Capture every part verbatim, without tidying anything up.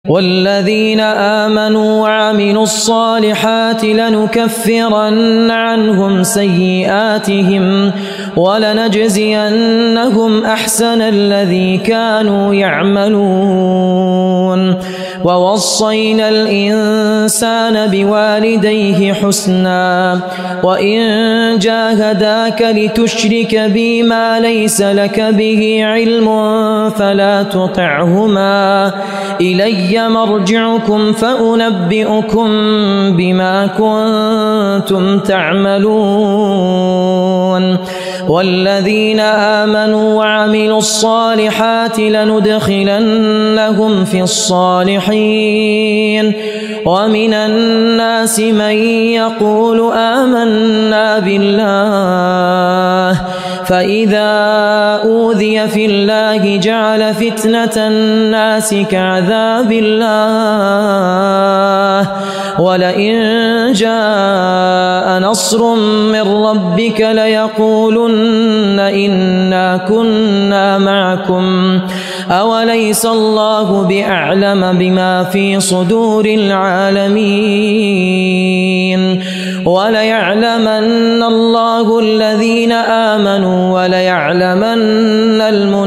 والذين آمنوا وعملوا الصالحات لنكفرن عنهم سيئاتهم ولنجزينهم أحسن الذي كانوا يعملون ووصينا الإنسان بوالديه حسنا وإن جاهداك لتشرك بي ما ليس لك به علم فلا تطعهما إلي مرجعكم فأنبئكم بما كنتم تعملون والذين آمنوا وعملوا الصالحات لندخلنهم في الصالحين ومن الناس من يقول آمنا بالله فإذا أوذي في الله جعل فتنة الناس كعذاب الله ولئن جاء نصر من ربك ليقولن إنا كنا معكم أوليس الله بأعلم بما في صدور العالمين وليعلمن الله الذين آمنوا وليعلمن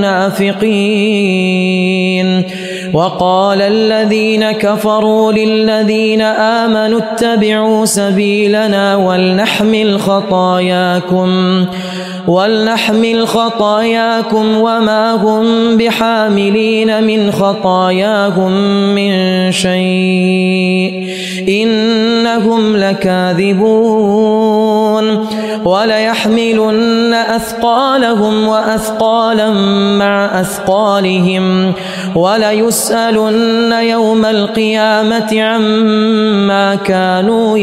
المنافقين وقال الذين كفروا للذين آمنوا اتبعوا سبيلنا ولنحمل خطاياكم ولنحمل خطاياكم وما هم بحاملين من خطاياهم من شيء إنهم لكاذبون وليحملن أثقالهم وأثقالا مع أثقالهم وليسألن يوم القيامة عما كانوا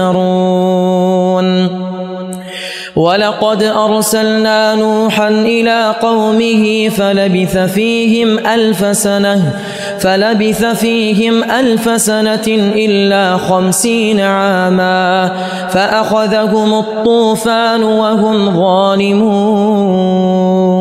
يفترون ولقد أرسلنا نوحا إلى قومه فلبث فيهم ألف سنة فلبث فيهم ألف سنة إلا خمسين عاما فأخذهم الطوفان وهم ظالمون